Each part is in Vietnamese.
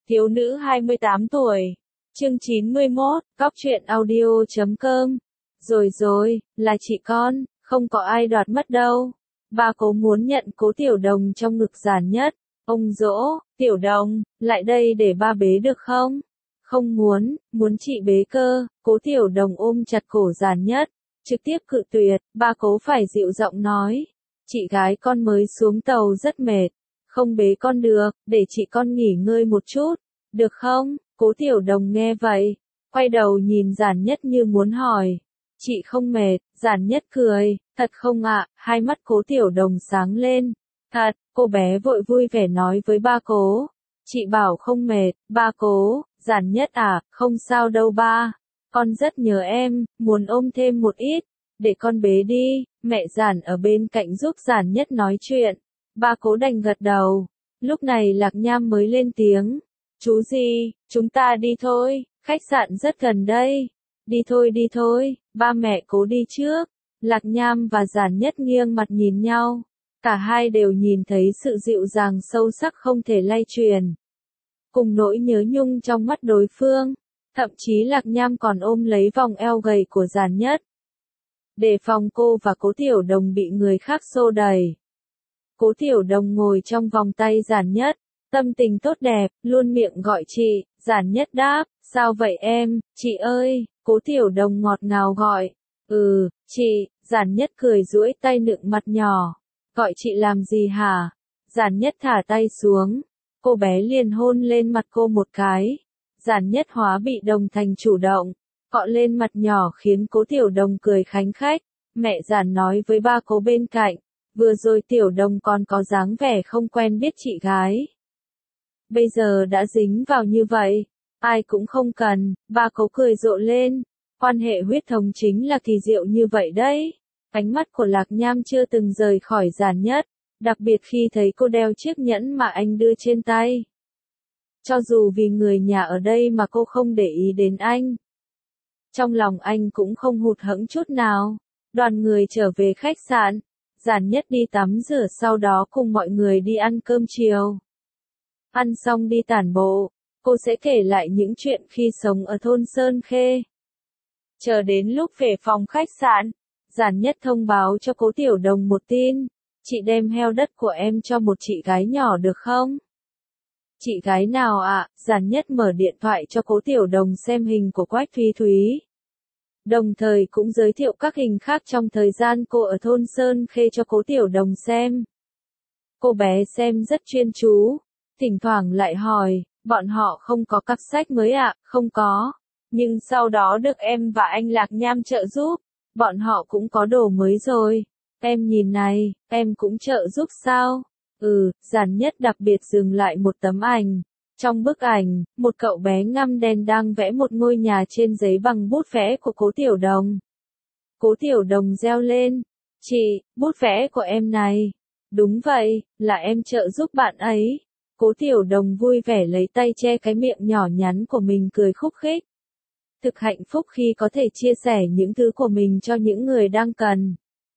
Thiếu nữ 28 tuổi. Chương 91, Cóc truyện audio.com. Rồi, là chị con, không có ai đoạt mất đâu. Ba Cố muốn nhận Cố Tiểu Đồng trong ngực Giản Nhất. Ông dỗ, Tiểu Đồng, lại đây để ba bế được không? Không muốn chị bế cơ. Cố Tiểu Đồng ôm chặt cổ Giản Nhất, trực tiếp cự tuyệt. Ba Cố phải dịu giọng nói, chị gái con mới xuống tàu rất mệt, không bế con được, để chị con nghỉ ngơi một chút, được không? Cố Tiểu Đồng nghe vậy, quay đầu nhìn Giản Nhất như muốn hỏi, chị không mệt? Giản Nhất cười, thật không ạ? Hai mắt Cố Tiểu Đồng sáng lên, thật. Cô bé vội vui vẻ nói với ba Cố, chị bảo không mệt. Ba Cố, Giản Nhất à, không sao đâu ba, con rất nhớ em, muốn ôm thêm một ít, để con bế đi. Mẹ Giản ở bên cạnh giúp Giản Nhất nói chuyện. Ba Cố đành gật đầu. Lúc này Lạc Nham mới lên tiếng, chú gì, chúng ta đi thôi, khách sạn rất gần đây. Đi thôi, ba mẹ Cố đi trước. Lạc Nham và Giản Nhất nghiêng mặt nhìn nhau. Cả hai đều nhìn thấy sự dịu dàng sâu sắc không thể lay truyền, cùng nỗi nhớ nhung trong mắt đối phương. Thậm chí Lạc Nham còn ôm lấy vòng eo gầy của Giản Nhất, để phòng cô và Cố Tiểu Đồng bị người khác xô đẩy. Cố Tiểu Đồng ngồi trong vòng tay Giản Nhất, tâm tình tốt đẹp, luôn miệng gọi chị. Giản Nhất đáp, sao vậy em, chị ơi? Cố Tiểu Đồng ngọt ngào gọi, chị. Giản Nhất cười duỗi tay nựng mặt nhỏ, gọi chị làm gì hả? Giản Nhất thả tay xuống, cô bé liền hôn lên mặt cô một cái. Giản Nhất hóa bị động thành chủ động, cọ lên mặt nhỏ khiến Cố Tiểu Đồng cười khánh khách. Mẹ Giản nói với ba Cố bên cạnh, vừa rồi Tiểu Đồng còn có dáng vẻ không quen biết chị gái, bây giờ đã dính vào như vậy, ai cũng không cần. Ba Cố cười rộ lên, quan hệ huyết thống chính là kỳ diệu như vậy đấy. Ánh mắt của Lạc Nham chưa từng rời khỏi Giản Nhất, đặc biệt khi thấy cô đeo chiếc nhẫn mà anh đưa trên tay. Cho dù vì người nhà ở đây mà cô không để ý đến anh, trong lòng anh cũng không hụt hẫng chút nào. Đoàn người trở về khách sạn, Giản Nhất đi tắm rửa sau đó cùng mọi người đi ăn cơm chiều. Ăn xong đi tản bộ, cô sẽ kể lại những chuyện khi sống ở thôn Sơn Khê. Chờ đến lúc về phòng khách sạn, Giản Nhất thông báo cho Cố Tiểu Đồng một tin, chị đem heo đất của em cho một chị gái nhỏ được không? Chị gái nào ạ? Giản Nhất mở điện thoại cho Cố Tiểu Đồng xem hình của Quách Thúy Thúy, đồng thời cũng giới thiệu các hình khác trong thời gian cô ở thôn Sơn Khê cho Cố Tiểu Đồng xem. Cô bé xem rất chuyên chú, thỉnh thoảng lại hỏi, bọn họ không có cặp sách mới ạ? Không có, nhưng sau đó được em và anh Lạc Nham trợ giúp, bọn họ cũng có đồ mới rồi. Em nhìn này, em cũng trợ giúp sao? Giản Nhất đặc biệt dừng lại một tấm ảnh. Trong bức ảnh, một cậu bé ngăm đen đang vẽ một ngôi nhà trên giấy bằng bút vẽ của Cố Tiểu Đồng. Cố Tiểu Đồng reo lên, chị, bút vẽ của em này. Đúng vậy, là em trợ giúp bạn ấy. Cố Tiểu Đồng vui vẻ lấy tay che cái miệng nhỏ nhắn của mình cười khúc khích. Thực hạnh phúc khi có thể chia sẻ những thứ của mình cho những người đang cần.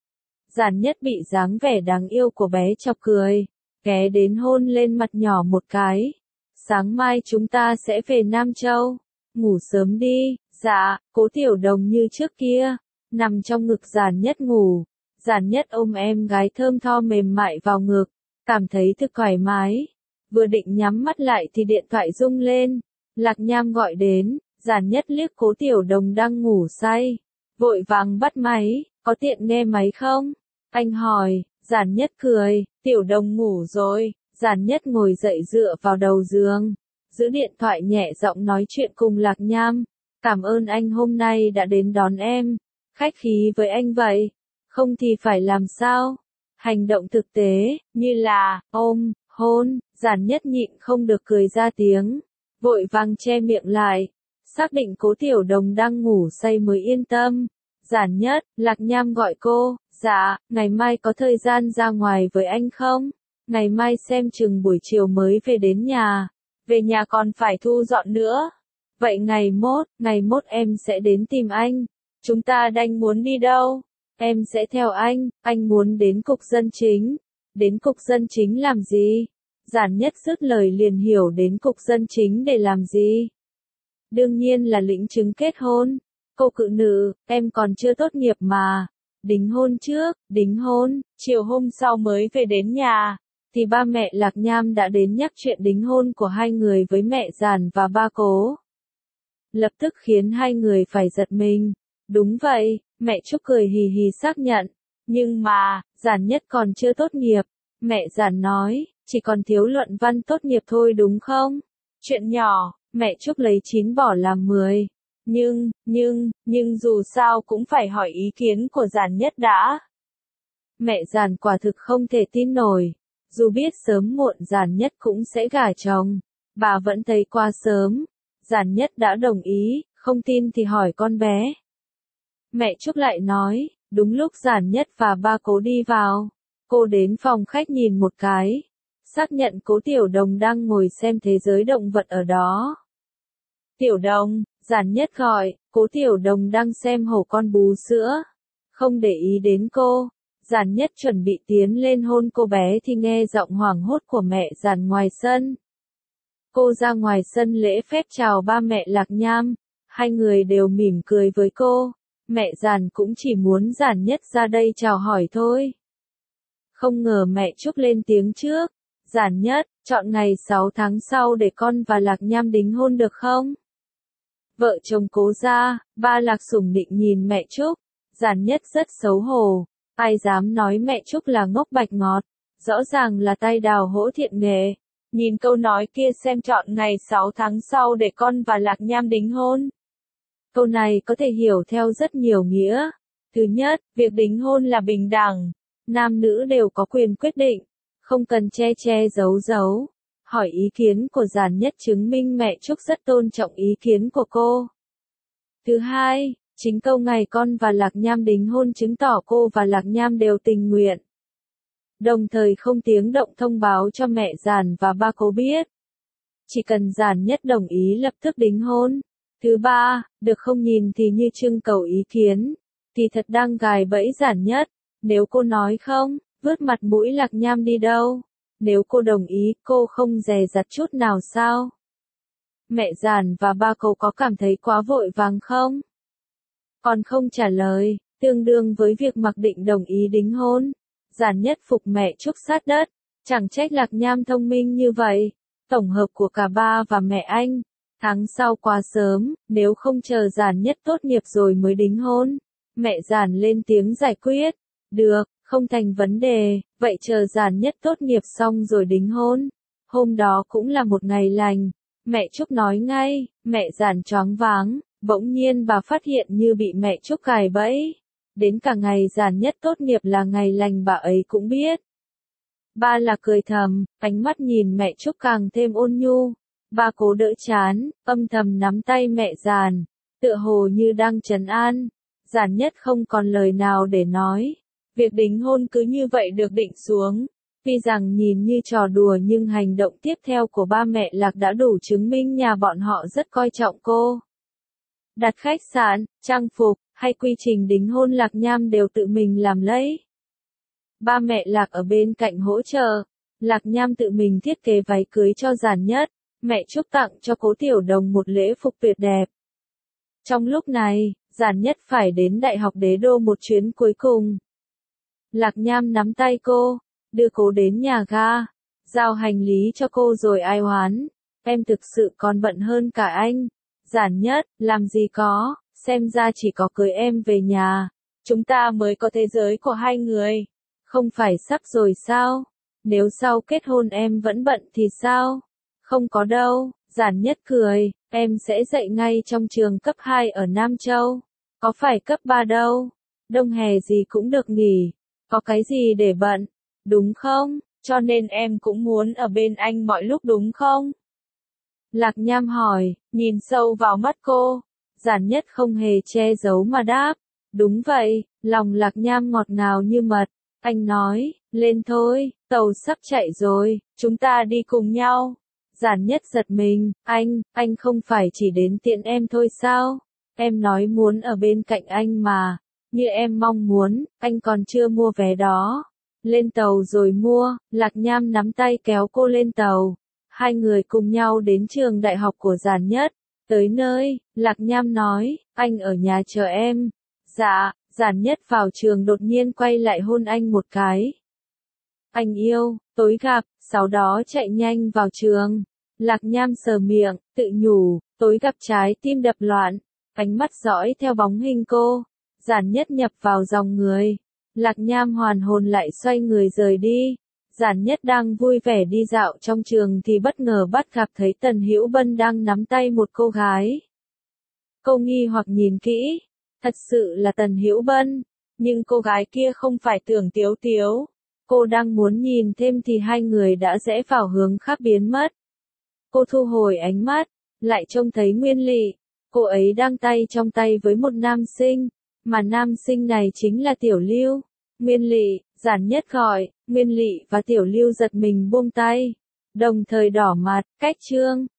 Giản Nhất bị dáng vẻ đáng yêu của bé chọc cười, ghé đến hôn lên mặt nhỏ một cái. Sáng mai chúng ta sẽ về Nam Châu, ngủ sớm đi. Dạ. Cố Tiểu Đồng như trước kia, nằm trong ngực Giản Nhất ngủ. Giản Nhất ôm em gái thơm tho mềm mại vào ngực, cảm thấy thực thoải mái. Vừa định nhắm mắt lại thì điện thoại rung lên, Lạc Nham gọi đến. Giản Nhất liếc Cố Tiểu Đồng đang ngủ say, vội vàng bắt máy, có tiện nghe máy không? Anh hỏi. Giản Nhất cười, Tiểu Đồng ngủ rồi. Giản Nhất ngồi dậy dựa vào đầu giường, giữ điện thoại nhẹ giọng nói chuyện cùng Lạc Nham. Cảm ơn anh hôm nay đã đến đón em, khách khí với anh vậy, không thì phải làm sao? Hành động thực tế, như là ôm, hôn. Giản Nhất nhịn không được cười ra tiếng, vội vàng che miệng lại, xác định Cố Tiểu Đồng đang ngủ say mới yên tâm. Giản Nhất, Lạc Nham gọi cô, dạ, ngày mai có thời gian ra ngoài với anh không? Ngày mai xem chừng buổi chiều mới về đến nhà, về nhà còn phải thu dọn nữa. Vậy ngày mốt em sẽ đến tìm anh. Chúng ta đang muốn đi đâu? Em sẽ theo anh muốn đến cục dân chính. Đến cục dân chính làm gì? Giản Nhất dứt lời liền hiểu đến cục dân chính để làm gì. Đương nhiên là lĩnh chứng kết hôn. Cô cự nữ, em còn chưa tốt nghiệp mà. Đính hôn trước, đính hôn, chiều hôm sau mới về đến nhà. Thì ba mẹ Lạc Nham đã đến nhắc chuyện đính hôn của hai người với mẹ Giản và ba Cố. Lập tức khiến hai người phải giật mình. Đúng vậy, mẹ Trúc cười hì hì xác nhận. Nhưng mà, Giản Nhất còn chưa tốt nghiệp. Mẹ Giản nói, chỉ còn thiếu luận văn tốt nghiệp thôi đúng không? Chuyện nhỏ, mẹ Trúc lấy 9 bỏ làm 10. Nhưng dù sao cũng phải hỏi ý kiến của Giản Nhất đã. Mẹ Giản quả thực không thể tin nổi. Dù biết sớm muộn Giản Nhất cũng sẽ gả chồng, bà vẫn thấy quá sớm. Giản Nhất đã đồng ý, không tin thì hỏi con bé. Mẹ Trúc lại nói, đúng lúc Giản Nhất và ba Cố đi vào. Cô đến phòng khách nhìn một cái, xác nhận Cố Tiểu Đồng đang ngồi xem thế giới động vật ở đó. Tiểu Đồng, Giản Nhất gọi, Cố Tiểu Đồng đang xem hổ con bú sữa. Không để ý đến cô, Giản Nhất chuẩn bị tiến lên hôn cô bé thì nghe giọng hoảng hốt của mẹ Giản ngoài sân. Cô ra ngoài sân lễ phép chào ba mẹ Lạc Nham, hai người đều mỉm cười với cô. Mẹ Giản cũng chỉ muốn Giản Nhất ra đây chào hỏi thôi. Không ngờ mẹ Trúc lên tiếng trước. Giản Nhất, chọn ngày 6 tháng sau để con và Lạc Nham đính hôn được không? Vợ chồng Cố gia, ba Lạc sủng nịnh nhìn mẹ Trúc. Giản Nhất rất xấu hổ. Ai dám nói mẹ Trúc là ngốc bạch ngọt. Rõ ràng là tay đào hỗ thiện nghệ. Nhìn câu nói kia xem chọn ngày 6 tháng sau để con và Lạc Nham đính hôn. Câu này có thể hiểu theo rất nhiều nghĩa. Thứ nhất, việc đính hôn là bình đẳng. Nam nữ đều có quyền quyết định. Không cần che che giấu giấu. Hỏi ý kiến của Giản Nhất chứng minh mẹ Trúc rất tôn trọng ý kiến của cô. Thứ hai, chính câu ngày con và Lạc Nham đính hôn chứng tỏ cô và Lạc Nham đều tình nguyện. Đồng thời không tiếng động thông báo cho mẹ Giản và ba Cố biết. Chỉ cần Giản Nhất đồng ý lập tức đính hôn. Thứ ba, được không nhìn thì như trưng cầu ý kiến. Thì thật đang gài bẫy Giản Nhất. Nếu cô nói không, vứt mặt mũi Lạc Nham đi đâu. Nếu cô đồng ý, cô không dè dặt chút nào sao? Mẹ Giản và ba Cố có cảm thấy quá vội vàng không? Còn không trả lời, tương đương với việc mặc định đồng ý đính hôn. Giản Nhất phục mẹ Trúc sát đất. Chẳng trách Lạc Nham thông minh như vậy. Tổng hợp của cả ba và mẹ anh. Tháng sau quá sớm, nếu không chờ Giản Nhất tốt nghiệp rồi mới đính hôn. Mẹ Giản lên tiếng giải quyết. Được, không thành vấn đề, vậy chờ Giản Nhất tốt nghiệp xong rồi đính hôn. Hôm đó cũng là một ngày lành. Mẹ Trúc nói ngay, mẹ Giản choáng váng, bỗng nhiên bà phát hiện như bị mẹ Trúc gài bẫy. Đến cả ngày Giản Nhất tốt nghiệp là ngày lành bà ấy cũng biết. Ba là cười thầm, ánh mắt nhìn mẹ Trúc càng thêm ôn nhu. Ba Cố đỡ chán, âm thầm nắm tay mẹ Giản, tựa hồ như đang trấn an. Giản Nhất không còn lời nào để nói. Việc đính hôn cứ như vậy được định xuống. Tuy rằng nhìn như trò đùa nhưng hành động tiếp theo của ba mẹ Lạc đã đủ chứng minh nhà bọn họ rất coi trọng cô. Đặt khách sạn, trang phục, hay quy trình đính hôn Lạc Nham đều tự mình làm lấy. Ba mẹ Lạc ở bên cạnh hỗ trợ. Lạc Nham tự mình thiết kế váy cưới cho Giản Nhất. Mẹ Trúc tặng cho Cố Tiểu Đồng một lễ phục tuyệt đẹp. Trong lúc này, Giản Nhất phải đến Đại học Đế Đô một chuyến cuối cùng. Lạc Nham nắm tay cô, đưa cô đến nhà ga, giao hành lý cho cô rồi ai oán. Em thực sự còn bận hơn cả anh. Giản Nhất, làm gì có, xem ra chỉ có cưới em về nhà. Chúng ta mới có thế giới của hai người. Không phải sắp rồi sao? Nếu sau kết hôn em vẫn bận thì sao? Không có đâu, Giản Nhất cười, em sẽ dạy ngay trong trường cấp 2 ở Nam Châu. Có phải cấp 3 đâu. Đông hè gì cũng được nghỉ. Có cái gì để bận, đúng không? Cho nên em cũng muốn ở bên anh mọi lúc đúng không? Lạc Nham hỏi, nhìn sâu vào mắt cô. Giản Nhất không hề che giấu mà đáp. Đúng vậy, lòng Lạc Nham ngọt ngào như mật. Anh nói, lên thôi, tàu sắp chạy rồi, chúng ta đi cùng nhau. Giản Nhất giật mình, anh không phải chỉ đến tiện em thôi sao? Em nói muốn ở bên cạnh anh mà. Như em mong muốn, anh còn chưa mua vé đó. Lên tàu rồi mua, Lạc Nham nắm tay kéo cô lên tàu. Hai người cùng nhau đến trường đại học của Giản Nhất. Tới nơi, Lạc Nham nói, anh ở nhà chờ em. Dạ, Giản Nhất vào trường đột nhiên quay lại hôn anh một cái. Anh yêu, tối gặp, sau đó chạy nhanh vào trường. Lạc Nham sờ miệng, tự nhủ, tối gặp trái tim đập loạn. Ánh mắt dõi theo bóng hình cô. Giản Nhất nhập vào dòng người. Lạc Nham hoàn hồn lại xoay người rời đi. Giản Nhất đang vui vẻ đi dạo trong trường thì bất ngờ bắt gặp thấy Tần Hữu Bân đang nắm tay một cô gái. Cô nghi hoặc nhìn kỹ, thật sự là Tần Hữu Bân, nhưng cô gái kia không phải Tưởng Tiếu Tiếu. Cô đang muốn nhìn thêm thì hai người đã rẽ vào hướng khác biến mất. Cô thu hồi ánh mắt, lại trông thấy Nguyên Lị. Cô ấy đang tay trong tay với một nam sinh, mà nam sinh này chính là Tiểu Lưu. Nguyên Lị, Giản Nhất gọi, Nguyên Lị và Tiểu Lưu giật mình buông tay, đồng thời đỏ mặt, cách chương.